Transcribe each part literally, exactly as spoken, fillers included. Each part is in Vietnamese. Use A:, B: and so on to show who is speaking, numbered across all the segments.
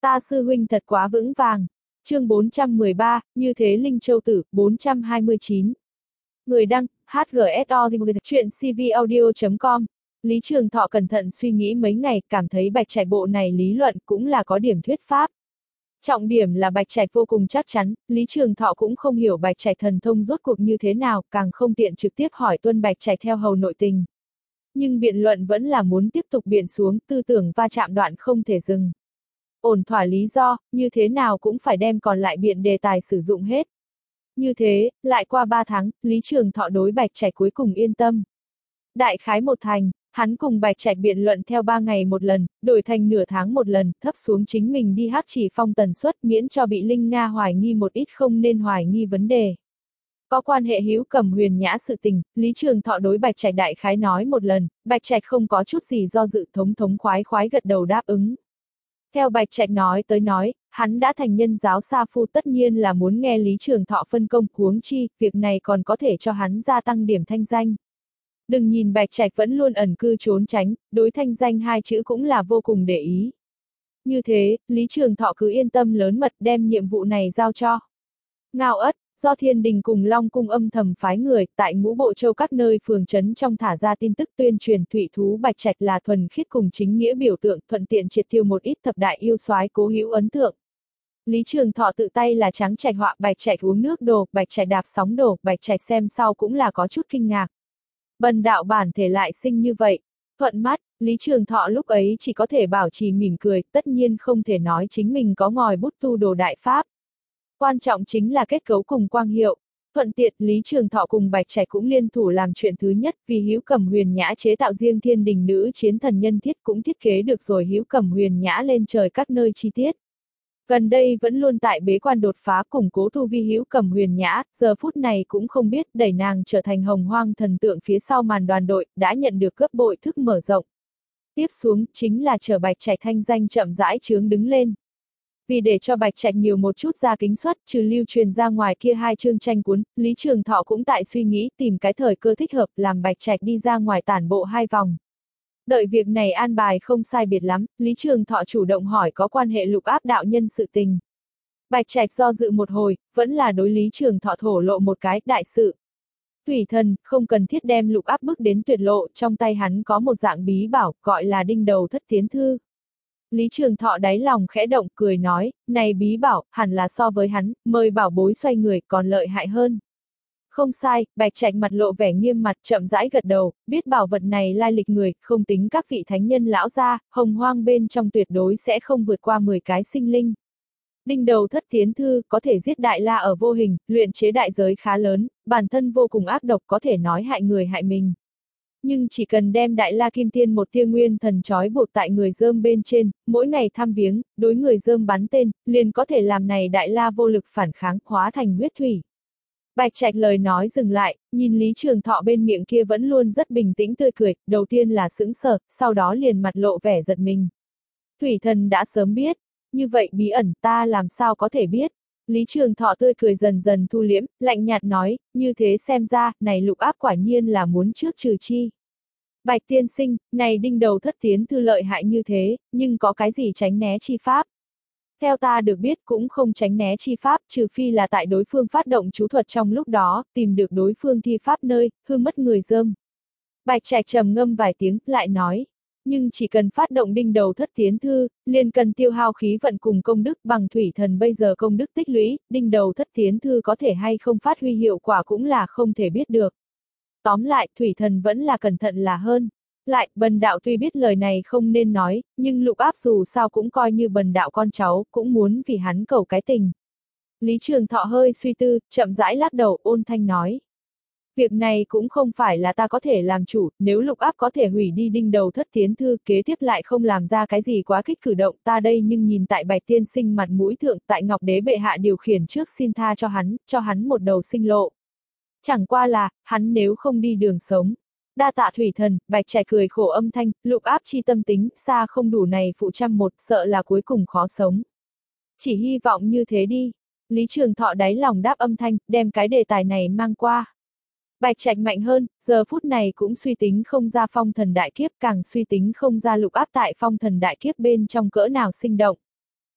A: Ta sư huynh thật quá vững vàng. Chương bốn trăm mười ba, như thế Linh Châu Tử, bốn trăm hai mươi chín. Người đăng, hát giê ét o chuyện c v audio chấm com. Lý Trường Thọ cẩn thận suy nghĩ mấy ngày, cảm thấy Bạch Trạch bộ này lý luận cũng là có điểm thuyết pháp. Trọng điểm là Bạch Trạch vô cùng chắc chắn, Lý Trường Thọ cũng không hiểu Bạch Trạch thần thông rốt cuộc như thế nào, càng không tiện trực tiếp hỏi tuân Bạch Trạch theo hầu nội tình. Nhưng biện luận vẫn là muốn tiếp tục biện xuống, tư tưởng va chạm đoạn không thể dừng. Ổn thỏa lý do, như thế nào cũng phải đem còn lại biện đề tài sử dụng hết. Như thế, lại qua ba tháng, Lý Trường Thọ đối Bạch Trạch cuối cùng yên tâm. Đại khái một thành, hắn cùng Bạch Trạch biện luận theo ba ngày một lần, đổi thành nửa tháng một lần, thấp xuống chính mình đi hắc chỉ phong tần suất miễn cho bị Linh Nga hoài nghi một ít không nên hoài nghi vấn đề. Có quan hệ hữu cầm huyền nhã sự tình, Lý Trường Thọ đối Bạch Trạch đại khái nói một lần, Bạch Trạch không có chút gì do dự thống thống khoái khoái gật đầu đáp ứng. Theo Bạch Trạch nói tới nói, hắn đã thành nhân giáo sa phu tất nhiên là muốn nghe Lý Trường Thọ phân công, huống chi, việc này còn có thể cho hắn gia tăng điểm thanh danh. Đừng nhìn Bạch Trạch vẫn luôn ẩn cư trốn tránh, đối thanh danh hai chữ cũng là vô cùng để ý. Như thế, Lý Trường Thọ cứ yên tâm lớn mật đem nhiệm vụ này giao cho Ngao Ất, do Thiên Đình cùng Long Cung âm thầm phái người, tại ngũ bộ châu các nơi phường trấn trong thả ra tin tức tuyên truyền thủy thú Bạch Trạch là thuần khiết cùng chính nghĩa biểu tượng, thuận tiện triệt tiêu một ít thập đại yêu soái cố hữu ấn tượng. Lý Trường Thọ tự tay là trắng Trạch họa Bạch Trạch uống nước đồ, Bạch Trạch đạp sóng đồ, Bạch Trạch xem sau cũng là có chút kinh ngạc. Bần đạo bản thể lại sinh như vậy. Thuận mắt, Lý Trường Thọ lúc ấy chỉ có thể bảo trì mỉm cười, tất nhiên không thể nói chính mình có ngòi bút tu đồ đại pháp. Quan trọng chính là kết cấu cùng quang hiệu. Thuận tiện, Lý Trường Thọ cùng Bạch Trạch cũng liên thủ làm chuyện thứ nhất, vì hữu cầm huyền nhã chế tạo riêng Thiên Đình nữ chiến thần nhân thiết cũng thiết kế được rồi hữu cầm huyền nhã lên trời các nơi chi tiết. Gần đây vẫn luôn tại bế quan đột phá củng cố tu vi hữu cầm huyền nhã, giờ phút này cũng không biết đẩy nàng trở thành hồng hoang thần tượng phía sau màn đoàn đội, đã nhận được gấp bội thức mở rộng. Tiếp xuống, chính là chờ Bạch Trạch thanh danh chậm rãi chướng đứng lên. Vì để cho Bạch Trạch nhiều một chút ra kính suất, trừ lưu truyền ra ngoài kia hai chương tranh cuốn, Lý Trường Thọ cũng tại suy nghĩ tìm cái thời cơ thích hợp làm Bạch Trạch đi ra ngoài tản bộ hai vòng. Đợi việc này an bài không sai biệt lắm, Lý Trường Thọ chủ động hỏi có quan hệ lục áp đạo nhân sự tình. Bạch Trạch do dự một hồi, vẫn là đối Lý Trường Thọ thổ lộ một cái đại sự. Tùy thần, không cần thiết đem lục áp bước đến tuyệt lộ, trong tay hắn có một dạng bí bảo, gọi là đinh đầu thất tiến thư. Lý Trường Thọ đáy lòng khẽ động, cười nói, này bí bảo, hẳn là so với hắn, mời bảo bối xoay người, còn lợi hại hơn. Không sai, Bạch Trạch mặt lộ vẻ nghiêm mặt, chậm rãi gật đầu, biết bảo vật này lai lịch người, không tính các vị thánh nhân lão gia, hồng hoang bên trong tuyệt đối sẽ không vượt qua mười cái sinh linh. Đinh đầu thất tiến thư, có thể giết đại la ở vô hình, luyện chế đại giới khá lớn, bản thân vô cùng ác độc, có thể nói hại người hại mình. Nhưng chỉ cần đem đại la kim tiên một tia nguyên thần trói buộc tại người dơm bên trên, mỗi ngày thăm viếng, đối người dơm bắn tên, liền có thể làm này đại la vô lực phản kháng, hóa thành huyết thủy. Bạch Trạch lời nói dừng lại, nhìn Lý Trường Thọ bên miệng kia vẫn luôn rất bình tĩnh tươi cười, đầu tiên là sững sờ, sau đó liền mặt lộ vẻ giận mình. Thủy thần đã sớm biết, như vậy bí ẩn ta làm sao có thể biết. Lý Trường Thọ tươi cười dần dần thu liễm, lạnh nhạt nói, như thế xem ra, này lục áp quả nhiên là muốn trước trừ chi. Bạch tiên sinh, này đinh đầu thất tiến thư lợi hại như thế, nhưng có cái gì tránh né chi pháp? Theo ta được biết cũng không tránh né chi pháp, trừ phi là tại đối phương phát động chú thuật trong lúc đó, tìm được đối phương thi pháp nơi, hư mất người dơm. Bạch Trạch trầm ngâm vài tiếng, lại nói, nhưng chỉ cần phát động đinh đầu thất tiến thư, liền cần tiêu hao khí vận cùng công đức, bằng thủy thần bây giờ công đức tích lũy, đinh đầu thất tiến thư có thể hay không phát huy hiệu quả cũng là không thể biết được. Tóm lại, thủy thần vẫn là cẩn thận là hơn. Lại, bần đạo tuy biết lời này không nên nói, nhưng lục áp dù sao cũng coi như bần đạo con cháu, cũng muốn vì hắn cầu cái tình. Lý Trường Thọ hơi suy tư, chậm rãi lắc đầu, ôn thanh nói. Việc này cũng không phải là ta có thể làm chủ, nếu lục áp có thể hủy đi đinh đầu thất tiến thư, kế tiếp lại không làm ra cái gì quá kích cử động, ta đây nhưng nhìn tại Bạch tiên sinh mặt mũi thượng, tại Ngọc Đế bệ hạ điều khiển trước xin tha cho hắn, cho hắn một đầu sinh lộ. Chẳng qua là, hắn nếu không đi đường sống. Đa tạ thủy thần, Bạch Trạch cười khổ âm thanh, lục áp chi tâm tính, xa không đủ này phụ trăm một, sợ là cuối cùng khó sống. Chỉ hy vọng như thế đi. Lý Trường Thọ đáy lòng đáp âm thanh, đem cái đề tài này mang qua. Bạch Trạch mạnh hơn, giờ phút này cũng suy tính không ra phong thần đại kiếp, càng suy tính không ra lục áp tại phong thần đại kiếp bên trong cỡ nào sinh động.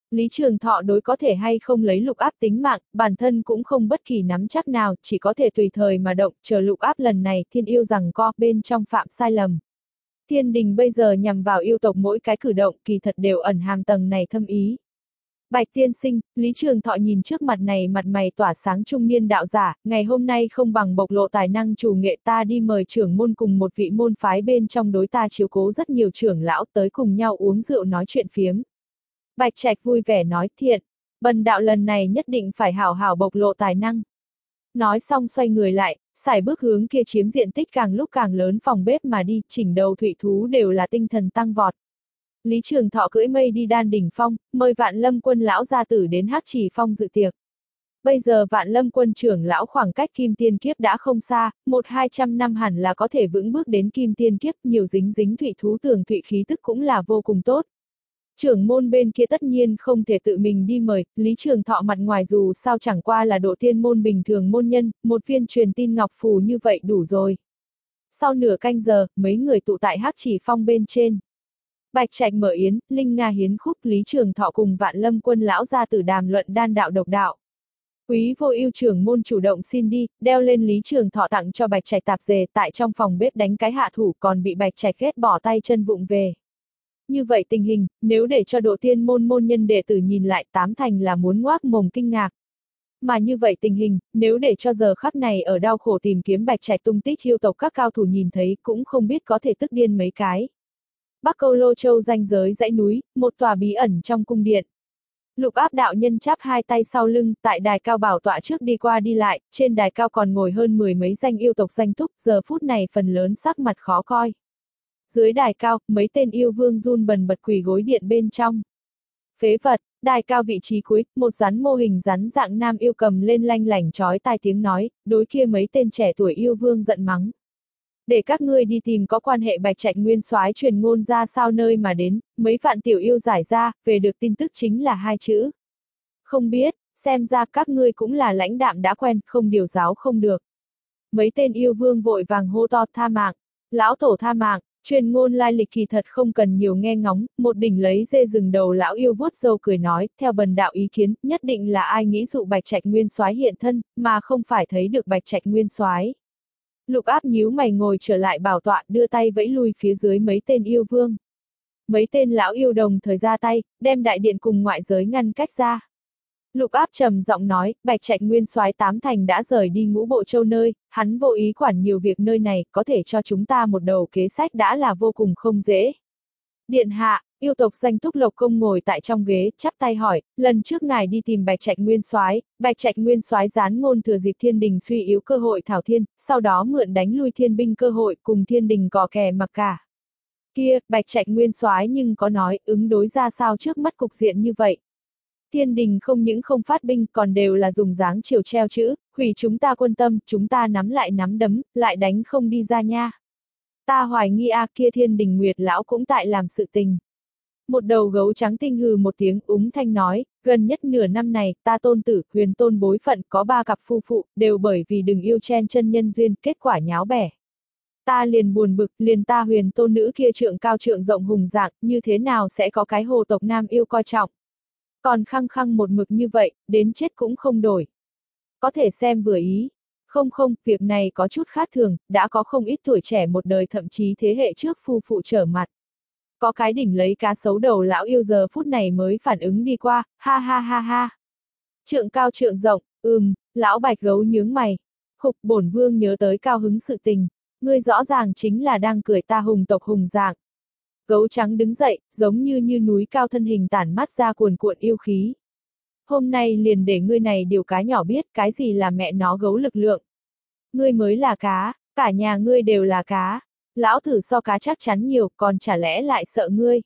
A: Lý Trường Thọ đối có thể hay không lấy Lục Áp tính mạng, bản thân cũng không bất kỳ nắm chắc nào, chỉ có thể tùy thời mà động, chờ Lục Áp lần này thiên yêu rằng co bên trong phạm sai lầm. Thiên đình bây giờ nhằm vào yêu tộc mỗi cái cử động kỳ thật đều ẩn hàm tầng này thâm ý. Bạch tiên sinh, Lý Trường Thọ nhìn trước mặt này mặt mày tỏa sáng trung niên đạo giả, ngày hôm nay không bằng bộc lộ tài năng chủ nghệ ta đi mời trưởng môn cùng một vị môn phái bên trong đối ta chiếu cố rất nhiều trưởng lão tới cùng nhau uống rượu nói chuyện phiếm. Bạch Trạch vui vẻ nói thiện, bần đạo lần này nhất định phải hảo hảo bộc lộ tài năng. Nói xong xoay người lại, sải bước hướng kia chiếm diện tích càng lúc càng lớn phòng bếp mà đi, chỉnh đầu thủy thú đều là tinh thần tăng vọt. Lý Trường Thọ cưỡi mây đi Đan Đỉnh Phong, mời Vạn Lâm Quân lão gia tử đến Hắc Chỉ Phong dự tiệc. Bây giờ Vạn Lâm Quân trưởng lão khoảng cách Kim Tiên Kiếp đã không xa, một hai trăm năm hẳn là có thể vững bước đến Kim Tiên Kiếp, nhiều dính dính thủy thú tường thụy khí tức cũng là vô cùng tốt. Trưởng môn bên kia tất nhiên không thể tự mình đi mời, Lý Trường Thọ mặt ngoài dù sao chẳng qua là độ tiên môn bình thường môn nhân, một viên truyền tin ngọc phù như vậy đủ rồi. Sau nửa canh giờ, mấy người tụ tại Hắc Chỉ Phong bên trên. Bạch Trạch mở yến, Linh Nga hiến khúc, Lý Trường Thọ cùng Vạn Lâm Quân lão gia tử đàm luận đan đạo độc đạo. Quý vô ưu trưởng môn chủ động xin đi, đeo lên Lý Trường Thọ tặng cho Bạch Trạch tạp dề, tại trong phòng bếp đánh cái hạ thủ, còn bị Bạch Trạch ghét bỏ tay chân vụng về. Như vậy tình hình, nếu để cho độ tiên môn môn nhân đệ tử nhìn lại, tám thành là muốn ngoác mồm kinh ngạc. Mà như vậy tình hình, nếu để cho giờ khắc này ở đau khổ tìm kiếm Bạch Trạch tung tích yêu tộc các cao thủ nhìn thấy, cũng không biết có thể tức điên mấy cái. Bắc Câu Lô Châu ranh giới dãy núi, một tòa bí ẩn trong cung điện. Lục Áp đạo nhân chắp hai tay sau lưng, tại đài cao bảo tọa trước đi qua đi lại, trên đài cao còn ngồi hơn mười mấy danh yêu tộc danh túc, giờ phút này phần lớn sắc mặt khó coi. Dưới đài cao, mấy tên yêu vương run bần bật quỳ gối điện bên trong. Phế vật, đài cao vị trí cuối, một rắn mô hình rắn dạng nam yêu cầm lên lanh lảnh chói tai tiếng nói, đối kia mấy tên trẻ tuổi yêu vương giận mắng. Để các ngươi đi tìm có quan hệ Bạch Trạch nguyên soái truyền ngôn ra sao nơi mà đến, mấy vạn tiểu yêu giải ra, về được tin tức chính là hai chữ. Không biết, xem ra các ngươi cũng là lãnh đạm đã quen, không điều giáo không được. Mấy tên yêu vương vội vàng hô to tha mạng, lão tổ tha mạng, truyền ngôn lai lịch kỳ thật không cần nhiều nghe ngóng, một đỉnh lấy dê rừng đầu lão yêu vuốt râu cười nói, theo bần đạo ý kiến, nhất định là ai nghĩ dụ Bạch Trạch nguyên soái hiện thân, mà không phải thấy được Bạch Trạch nguyên soái. Lục Áp nhíu mày ngồi trở lại bảo tọa, đưa tay vẫy lui phía dưới mấy tên yêu vương. Mấy tên lão yêu đồng thời ra tay, đem đại điện cùng ngoại giới ngăn cách ra. Lục Áp trầm giọng nói, Bạch Trạch nguyên soái tám thành đã rời đi Ngũ Bộ Châu nơi, hắn vô ý quản nhiều việc nơi này, có thể cho chúng ta một đầu kế sách đã là vô cùng không dễ. Điện hạ, yêu tộc danh túc Lộc Công ngồi tại trong ghế, chắp tay hỏi, lần trước ngài đi tìm Bạch Trạch nguyên soái, Bạch Trạch nguyên soái gián ngôn thừa dịp thiên đình suy yếu cơ hội thảo thiên, sau đó mượn đánh lui thiên binh cơ hội cùng thiên đình cò kè mặc cả. Kia, Bạch Trạch nguyên soái nhưng có nói, ứng đối ra sao trước mắt cục diện như vậy. Thiên đình không những không phát binh còn đều là dùng dáng chiều treo chữ, hủy chúng ta quân tâm, chúng ta nắm lại nắm đấm, lại đánh không đi ra nha. Ta hoài nghi a kia thiên đình nguyệt lão cũng tại làm sự tình. Một đầu gấu trắng tinh hừ một tiếng úng thanh nói, gần nhất nửa năm này, ta tôn tử, huyền tôn bối phận có ba cặp phu phụ, đều bởi vì đừng yêu chen chân nhân duyên, kết quả nháo bẻ. Ta liền buồn bực, liền ta huyền tôn nữ kia trượng cao trượng rộng hùng dạng, như thế nào sẽ có cái hồ tộc nam yêu coi trọng. Còn khăng khăng một mực như vậy, đến chết cũng không đổi. Có thể xem vừa ý. Không không, việc này có chút khác thường, đã có không ít tuổi trẻ một đời thậm chí thế hệ trước phu phụ trở mặt. Có cái đỉnh lấy cá sấu đầu lão yêu giờ phút này mới phản ứng đi qua, ha ha ha ha. Trượng cao trượng rộng, ừm, lão bạch gấu nhướng mày. Khục bổn vương nhớ tới cao hứng sự tình, ngươi rõ ràng chính là đang cười ta hùng tộc hùng dạng. Gấu trắng đứng dậy, giống như như núi cao thân hình tản mát ra cuồn cuộn yêu khí. Hôm nay liền để ngươi này điều cá nhỏ biết cái gì là mẹ nó gấu lực lượng. Ngươi mới là cá, cả nhà ngươi đều là cá. Lão thử so cá chắc chắn nhiều, còn chả lẽ lại sợ ngươi.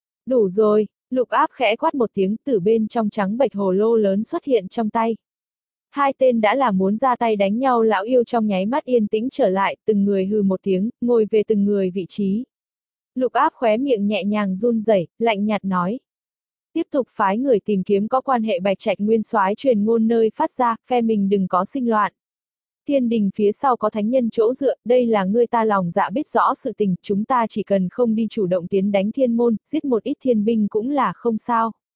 A: Đủ rồi, Lục Áp khẽ quát một tiếng, từ bên trong trắng bệch hồ lô lớn xuất hiện trong tay. Hai tên đã là muốn ra tay đánh nhau lão yêu trong nháy mắt yên tĩnh trở lại, từng người hừ một tiếng, ngồi về từng người vị trí. Lục Áp khóe miệng nhẹ nhàng run rẩy, lạnh nhạt nói. Tiếp tục phái người tìm kiếm có quan hệ Bạch Trạch nguyên soái truyền ngôn nơi phát ra, phe mình đừng có sinh loạn. Thiên đình phía sau có thánh nhân chỗ dựa, đây là ngươi ta lòng dạ biết rõ sự tình, chúng ta chỉ cần không đi chủ động tiến đánh thiên môn, giết một ít thiên binh cũng là không sao.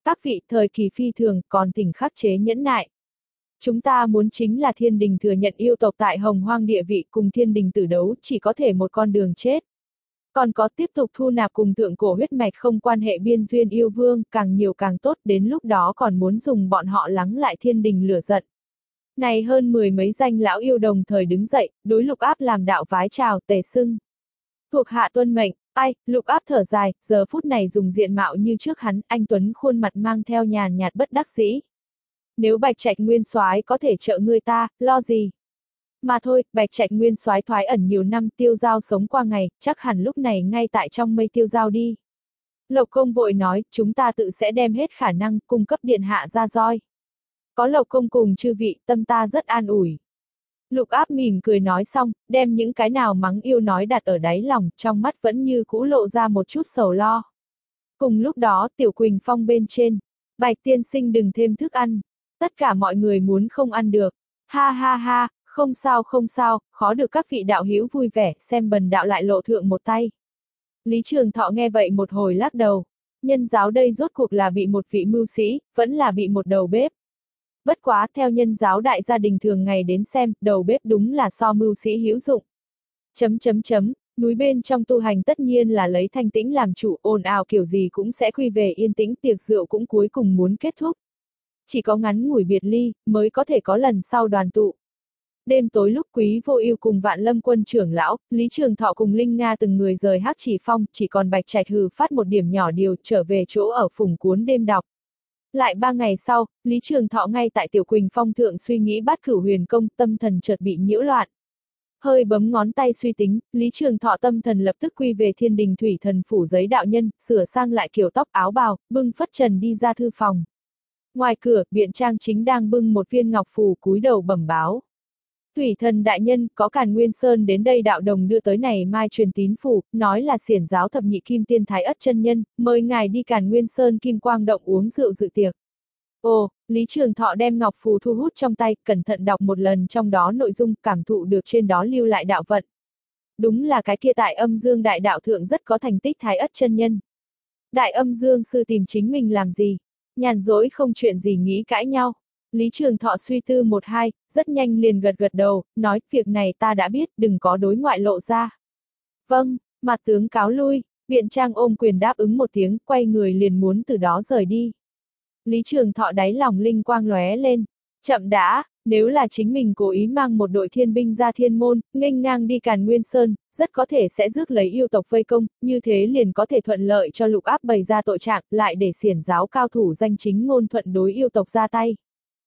A: Các vị, thời kỳ phi thường, còn thỉnh khắc chế nhẫn nại. Chúng ta muốn chính là thiên đình thừa nhận yêu tộc tại hồng hoang địa vị cùng thiên đình tử đấu, chỉ có thể một con đường chết. Còn có tiếp tục thu nạp cùng thượng cổ huyết mạch không quan hệ biên duyên yêu vương, càng nhiều càng tốt, đến lúc đó còn muốn dùng bọn họ lắng lại thiên đình lửa giận. Này hơn mười mấy danh lão yêu đồng thời đứng dậy, đối Lục Áp làm đạo vái chào, tề xưng. Thuộc hạ tuân mệnh, ai, Lục Áp thở dài, giờ phút này dùng diện mạo như trước hắn, anh Tuấn khuôn mặt mang theo nhàn nhạt bất đắc dĩ. Nếu Bạch Trạch Nguyên Soái có thể trợ ngươi ta, lo gì? Mà thôi, Bạch Trạch Nguyên Soái thoái ẩn nhiều năm, Tiêu Giao sống qua ngày, chắc hẳn lúc này ngay tại trong mây Tiêu Giao đi. Lộc Công vội nói, chúng ta tự sẽ đem hết khả năng cung cấp điện hạ ra roi. Có Lộc Công cùng chư vị, tâm ta rất an ủi. Lục Áp mỉm cười nói xong, đem những cái nào mắng yêu nói đặt ở đáy lòng, trong mắt vẫn như cũ lộ ra một chút sầu lo. Cùng lúc đó, Tiểu Quỳnh Phong bên trên, Bạch tiên sinh đừng thêm thức ăn. Tất cả mọi người muốn không ăn được. Ha ha ha, không sao không sao, khó được các vị đạo hữu vui vẻ, xem bần đạo lại lộ thượng một tay. Lý Trường Thọ nghe vậy một hồi lắc đầu. Nhân giáo đây rốt cuộc là bị một vị mưu sĩ, vẫn là bị một đầu bếp. Bất quá, theo nhân giáo đại gia đình thường ngày đến xem, đầu bếp đúng là so mưu sĩ hữu dụng. Chấm chấm chấm, núi bên trong tu hành tất nhiên là lấy thanh tĩnh làm chủ, ồn ào kiểu gì cũng sẽ quy về yên tĩnh, tiệc rượu cũng cuối cùng muốn kết thúc. Chỉ có ngắn ngủi biệt ly, mới có thể có lần sau đoàn tụ. Đêm tối lúc Quý Vô Ưu cùng Vạn Lâm Quân trưởng lão, Lý Trường Thọ cùng Linh Nga từng người rời Hắc Chỉ Phong, chỉ còn Bạch Trạch hừ phát một điểm nhỏ điều trở về chỗ ở phùng cuốn đêm đọc. Lại ba ngày sau, Lý Trường Thọ ngay tại Tiểu Quỳnh Phong thượng suy nghĩ Bát Cửu Huyền Công, tâm thần chợt bị nhiễu loạn. Hơi bấm ngón tay suy tính, Lý Trường Thọ tâm thần lập tức quy về Thiên Đình Thủy Thần phủ giấy đạo nhân, sửa sang lại kiểu tóc áo bào, bưng phất trần đi ra thư phòng. Ngoài cửa, Biện Trang chính đang bưng một viên ngọc phù cúi đầu bẩm báo. Thủy Thần đại nhân, có Càn Nguyên Sơn đến đây đạo đồng đưa tới này mai truyền tín phủ, nói là xiển giáo thập nhị kim tiên Thái Ất chân nhân, mời ngài đi Càn Nguyên Sơn Kim Quang động uống rượu dự tiệc. Ồ, Lý Trường Thọ đem ngọc phù thu hút trong tay, cẩn thận đọc một lần trong đó nội dung, cảm thụ được trên đó lưu lại đạo vận. Đúng là cái kia tại Âm Dương đại đạo thượng rất có thành tích Thái Ất chân nhân. Đại Âm Dương sư tìm chính mình làm gì? Nhàn rỗi không chuyện gì nghĩ cãi nhau. Lý Trường Thọ suy tư một hai, rất nhanh liền gật gật đầu, nói, việc này ta đã biết, đừng có đối ngoại lộ ra. Vâng, mặt tướng cáo lui, Biện Trang ôm quyền đáp ứng một tiếng, quay người liền muốn từ đó rời đi. Lý Trường Thọ đáy lòng linh quang lóe lên, chậm đã, nếu là chính mình cố ý mang một đội thiên binh ra thiên môn, nghênh ngang đi Càn Nguyên Sơn, rất có thể sẽ rước lấy yêu tộc vây công, như thế liền có thể thuận lợi cho Lục Áp bày ra tội trạng, lại để xiển giáo cao thủ danh chính ngôn thuận đối yêu tộc ra tay.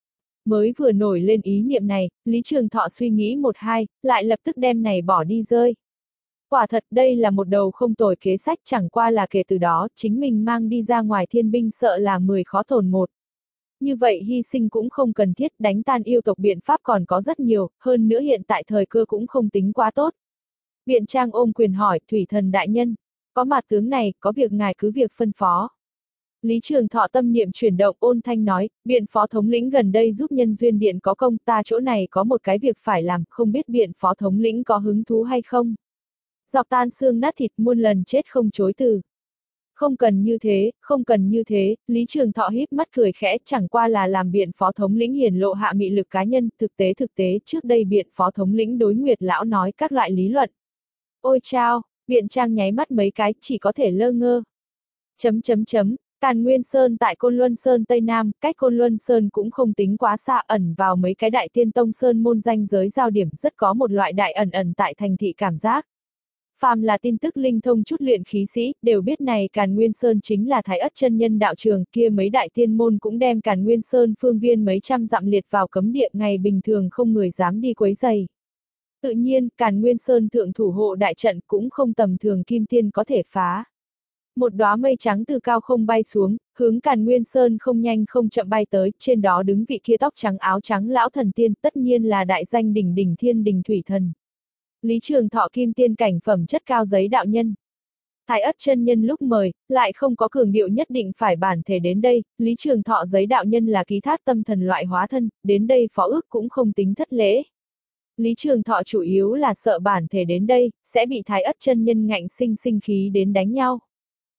A: Mới vừa nổi lên ý niệm này, Lý Trường Thọ suy nghĩ một hai, lại lập tức đem này bỏ đi rơi. Quả thật đây là một đầu không tồi kế sách, chẳng qua là kể từ đó, chính mình mang đi ra ngoài thiên binh sợ là mười khó tổn một. Như vậy hy sinh cũng không cần thiết, đánh tan yêu tộc biện pháp còn có rất nhiều, hơn nữa hiện tại thời cơ cũng không tính quá tốt. Biện Trang ôm quyền hỏi, Thủy Thần đại nhân, có mặt tướng này, có việc ngài cứ việc phân phó. Lý Trường Thọ tâm niệm chuyển động, ôn thanh nói, Biện phó thống lĩnh gần đây giúp nhân duyên điện có công, ta chỗ này có một cái việc phải làm, không biết Biện phó thống lĩnh có hứng thú hay không. Dọc tan xương nát thịt muôn lần chết không chối từ. Không cần như thế, không cần như thế, Lý Trường Thọ híp mắt cười khẽ, chẳng qua là làm Biện phó thống lĩnh hiển lộ hạ mị lực cá nhân, thực tế thực tế, trước đây Biện phó thống lĩnh đối Nguyệt lão nói các loại lý luận. Ôi chao, Biện Trang nháy mắt mấy cái, chỉ có thể lơ ngơ. Chấm chấm chấm, Càn Nguyên Sơn tại Côn Luân Sơn Tây Nam, cách Côn Luân Sơn cũng không tính quá xa, ẩn vào mấy cái đại tiên tông sơn môn danh giới giao điểm, rất có một loại đại ẩn ẩn tại thành thị cảm giác. Phàm là tin tức linh thông chút luyện khí sĩ, đều biết này Càn Nguyên Sơn chính là Thái Ất chân nhân đạo trường, kia mấy đại tiên môn cũng đem Càn Nguyên Sơn phương viên mấy trăm dặm liệt vào cấm địa, ngày bình thường không người dám đi quấy rầy. Tự nhiên, Càn Nguyên Sơn thượng thủ hộ đại trận cũng không tầm thường kim tiên có thể phá. Một đóa mây trắng từ cao không bay xuống, hướng Càn Nguyên Sơn không nhanh không chậm bay tới, trên đó đứng vị kia tóc trắng áo trắng lão thần tiên, tất nhiên là đại danh đỉnh đỉnh Thiên Đình Thủy Thần. Lý Trường Thọ kim tiên cảnh phẩm chất cao giấy đạo nhân. Thái Ất chân nhân lúc mời, lại không có cường điệu nhất định phải bản thể đến đây, Lý Trường Thọ giấy đạo nhân là ký thác tâm thần loại hóa thân, đến đây phó ước cũng không tính thất lễ. Lý Trường Thọ chủ yếu là sợ bản thể đến đây, sẽ bị Thái Ất chân nhân ngạnh sinh sinh khí đến đánh nhau.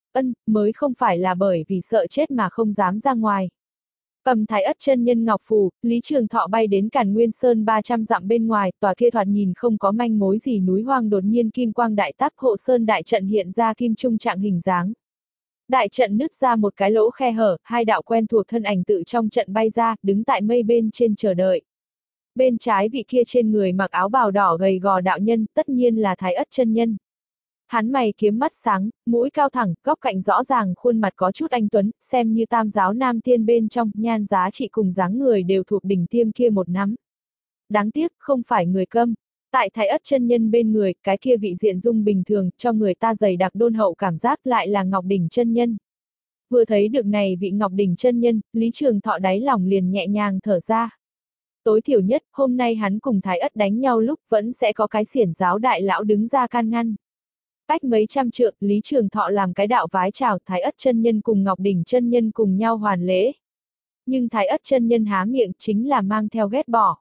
A: Ân, mới không phải là bởi vì sợ chết mà không dám ra ngoài. Cầm Thái Ất chân nhân ngọc phù, Lý Trường Thọ bay đến Càn Nguyên Sơn ba trăm dặm bên ngoài, tòa kia thoạt nhìn không có manh mối gì núi hoang đột nhiên kim quang đại tác, hộ sơn đại trận hiện ra kim trung trạng hình dáng. Đại trận nứt ra một cái lỗ khe hở, hai đạo quen thuộc thân ảnh tự trong trận bay ra, đứng tại mây bên trên chờ đợi. Bên trái vị kia trên người mặc áo bào đỏ gầy gò đạo nhân, tất nhiên là Thái Ất chân nhân. Hắn mày kiếm mắt sáng, mũi cao thẳng, góc cạnh rõ ràng, khuôn mặt có chút anh tuấn, xem như tam giáo nam tiên bên trong, nhan giá trị cùng dáng người đều thuộc đỉnh tiêm kia một nắm. Đáng tiếc, không phải người câm. Tại Thái Ất chân nhân bên người, cái kia vị diện dung bình thường, cho người ta dày đặc đôn hậu cảm giác lại là Ngọc Đỉnh chân nhân. Vừa thấy được này vị Ngọc Đỉnh chân nhân, Lý Trường Thọ đáy lòng liền nhẹ nhàng thở ra. Tối thiểu nhất, hôm nay hắn cùng Thái Ất đánh nhau lúc vẫn sẽ có cái xiển giáo đại lão đứng ra can ngăn. Cách mấy trăm trượng, Lý Trường Thọ làm cái đạo vái chào, Thái Ất chân nhân cùng Ngọc Đỉnh chân nhân cùng nhau hoàn lễ. Nhưng Thái Ất chân nhân há miệng chính là mang theo ghét bỏ.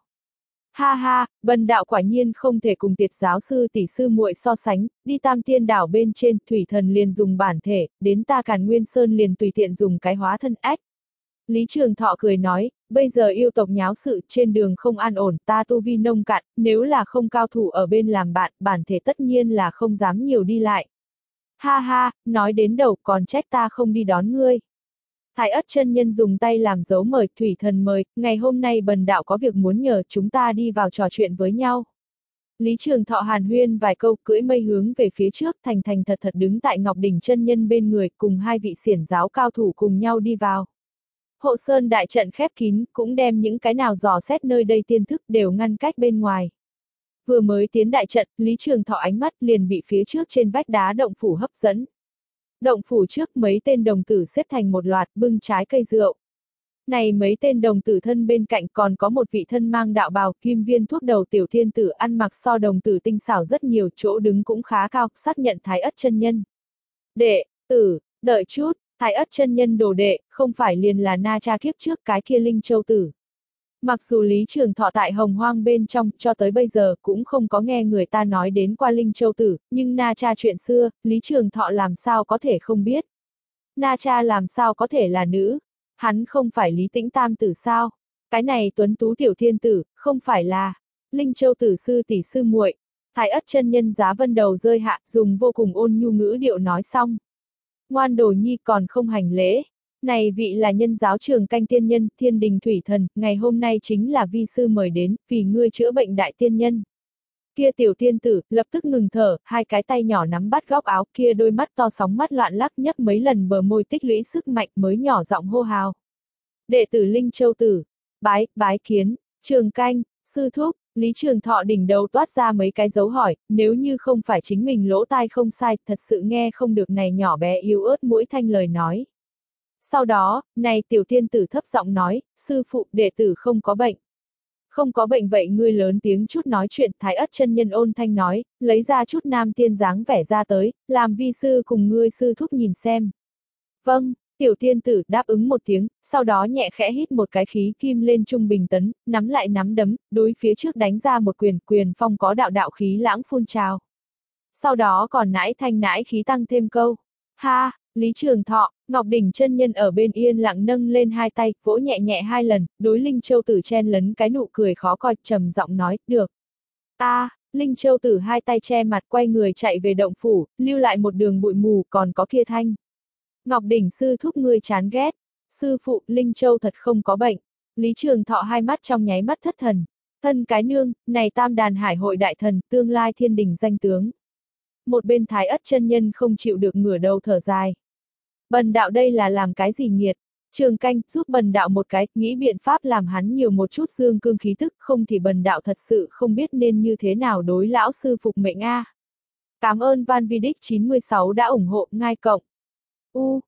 A: Ha ha, bần đạo quả nhiên không thể cùng Tiệt giáo sư tỷ sư muội so sánh, đi Tam Tiên đảo bên trên, thủy thần liền dùng bản thể, đến ta Càn Nguyên Sơn liền tùy tiện dùng cái hóa thân ách. Lý Trường Thọ cười nói, bây giờ yêu tộc nháo sự, trên đường không an ổn, ta tu vi nông cạn, nếu là không cao thủ ở bên làm bạn, bản thể tất nhiên là không dám nhiều đi lại. Ha ha, nói đến đầu còn trách ta không đi đón ngươi. Thái Ất chân nhân dùng tay làm dấu mời, thủy thần mời, ngày hôm nay bần đạo có việc muốn nhờ chúng ta đi vào trò chuyện với nhau. Lý Trường Thọ hàn huyên vài câu, cưỡi mây hướng về phía trước, thành thành thật thật đứng tại Ngọc Đỉnh chân nhân bên người, cùng hai vị xiển giáo cao thủ cùng nhau đi vào. Hộ sơn đại trận khép kín, cũng đem những cái nào dò xét nơi đây tiên thức đều ngăn cách bên ngoài. Vừa mới tiến đại trận, Lý Trường Thọ ánh mắt liền bị phía trước trên vách đá động phủ hấp dẫn. Động phủ trước mấy tên đồng tử xếp thành một loạt, bưng trái cây rượu. Này mấy tên đồng tử thân bên cạnh còn có một vị thân mang đạo bào, kim viên thuốc đầu tiểu thiên tử ăn mặc so đồng tử tinh xảo rất nhiều, chỗ đứng cũng khá cao, xác nhận Thái Ất chân nhân. Đệ tử, đợi chút. Thái Ất chân nhân đồ đệ, không phải liền là Na Cha kiếp trước cái kia Linh Châu tử. Mặc dù Lý Trường Thọ tại Hồng Hoang bên trong, cho tới bây giờ cũng không có nghe người ta nói đến qua Linh Châu tử, nhưng Na Cha chuyện xưa, Lý Trường Thọ làm sao có thể không biết. Na Cha làm sao có thể là nữ, hắn không phải Lý Tĩnh Tam tử sao, cái này tuấn tú tiểu thiên tử, không phải là Linh Châu tử sư tỷ sư muội. Thái Ất chân nhân giá vân đầu rơi hạ, dùng vô cùng ôn nhu ngữ điệu nói xong. Ngoan đồ nhi còn không hành lễ. Này vị là nhân giáo trường canh tiên nhân, thiên đình thủy thần, ngày hôm nay chính là vi sư mời đến, vì ngươi chữa bệnh đại tiên nhân. Kia tiểu tiên tử, lập tức ngừng thở, hai cái tay nhỏ nắm bắt góc áo, kia đôi mắt to sóng mắt loạn lắc nhấp mấy lần bờ môi tích lũy sức mạnh mới nhỏ giọng hô hào. Đệ tử Linh Châu tử, bái, bái kiến, trường canh, sư thúc. Lý Trường Thọ đỉnh đầu toát ra mấy cái dấu hỏi, nếu như không phải chính mình lỗ tai không sai, thật sự nghe không được này nhỏ bé yếu ớt mũi thanh lời nói. Sau đó, này tiểu tiên tử thấp giọng nói, sư phụ, đệ tử không có bệnh. Không có bệnh vậy ngươi lớn tiếng chút nói chuyện, Thái Ất chân nhân ôn thanh nói, lấy ra chút nam tiên dáng vẻ ra tới, làm vi sư cùng ngươi sư thúc nhìn xem. Vâng. Tiểu tiên tử đáp ứng một tiếng, sau đó nhẹ khẽ hít một cái khí kim lên trung bình tấn, nắm lại nắm đấm, đối phía trước đánh ra một quyền, quyền phong có đạo đạo khí lãng phun trào. Sau đó còn nãi thanh nãi khí tăng thêm câu. Ha, Lý Trường Thọ, Ngọc Đỉnh chân nhân ở bên yên lặng nâng lên hai tay, vỗ nhẹ nhẹ hai lần, đối Linh Châu tử chen lấn cái nụ cười khó coi, trầm giọng nói, được. A, à, Linh Châu tử hai tay che mặt quay người chạy về động phủ, lưu lại một đường bụi mù, còn có kia thanh. Ngọc Đỉnh sư thúc ngươi chán ghét, sư phụ, Linh Châu thật không có bệnh. Lý Trường Thọ hai mắt trong nháy mắt thất thần. Thân cái nương, này tam đàn hải hội đại thần, tương lai thiên đình danh tướng. Một bên Thái Ất chân nhân không chịu được ngửa đầu thở dài. Bần đạo đây là làm cái gì nghiệt? Trường canh, giúp bần đạo một cái, nghĩ biện pháp làm hắn nhiều một chút dương cương khí tức, không thì bần đạo thật sự không biết nên như thế nào đối lão sư phục mệnh a. Cảm ơn Van Vidic chín mươi sáu đã ủng hộ, ngai cộng. U,